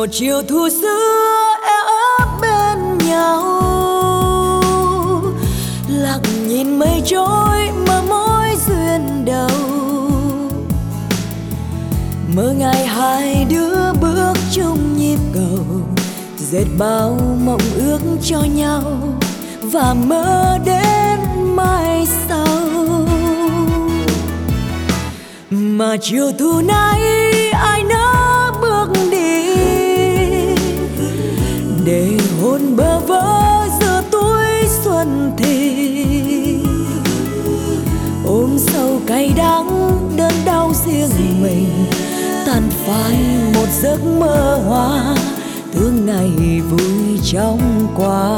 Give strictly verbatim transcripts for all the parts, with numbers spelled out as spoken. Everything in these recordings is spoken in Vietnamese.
Một chiều thu xưa em ấp bên nhau, lặng nhìn mây trôi mơ mối duyên đầu. Mơ ngày hai đứa bước chung nhịp cầu, dệt bao mộng ước cho nhau và mơ đến mai sau. Mà chiều thu nay ai nỡ bước đi, để hôn bơ vơ giữa tuổi xuân thì ôm sầu cay đắng đớn đau riêng mình, tàn phai một giấc mơ hoa thương ngày vui trong qua.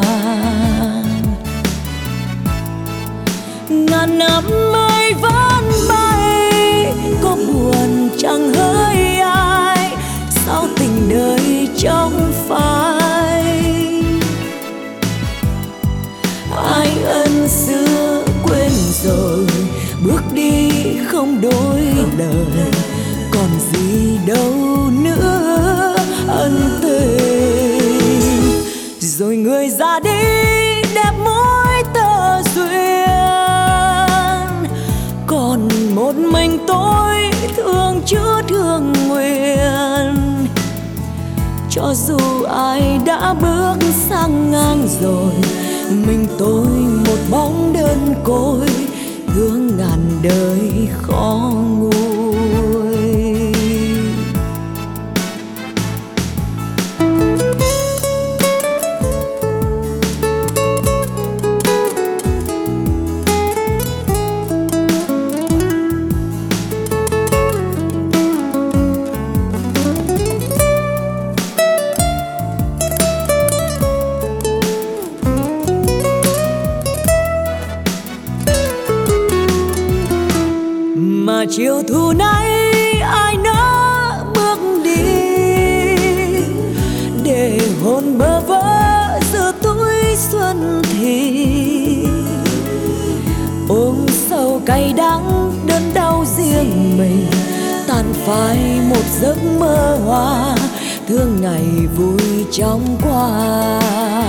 Ngàn năm mây vẫn bay, có buồn chẳng hỡi ai, sao tình đời trong phai. Ai ân xưa quên rồi, bước đi không đôi lời, còn gì đâu nữa ân tình. Rồi người ra đi đẹp mỗi tờ duyên, còn một mình tôi thương chứa thương nguyện. Cho dù ai đã bước sang ngang rồi, mình tôi một bóng đơn côi, thương ngàn đời khó nguôi. Mà chiều thu nay ai nỡ bước đi, để hồn bơ vơ giữa tuổi xuân thì ôm sầu cay đắng đớn đau riêng mình, tàn phai một giấc mơ hoa thương ngày vui trong qua.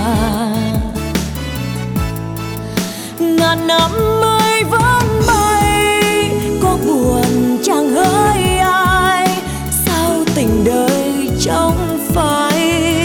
Ngàn năm mây vẫn bay, có buồn chẳng hỡi ai, sao tình đời trong phai.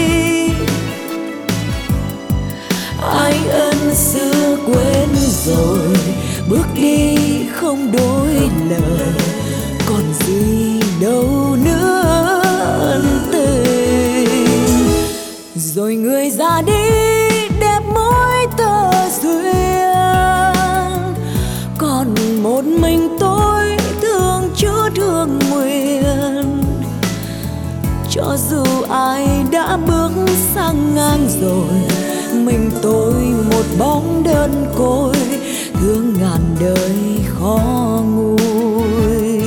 Ai ân xưa quên rồi, bước đi không đôi lời, còn gì đâu nữa ân tình. Rồi người ra đi đẹp mỗi tờ duyên, còn một mình tôi thương chứa thương nguyện. Cho dù ai đã bước sang ngang rồi, mình tôi một bóng đơn côi, thương ngàn đời khó nguôi.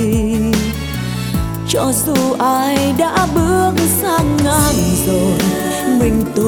Cho dù ai đã bước sang ngang rồi, mình tôi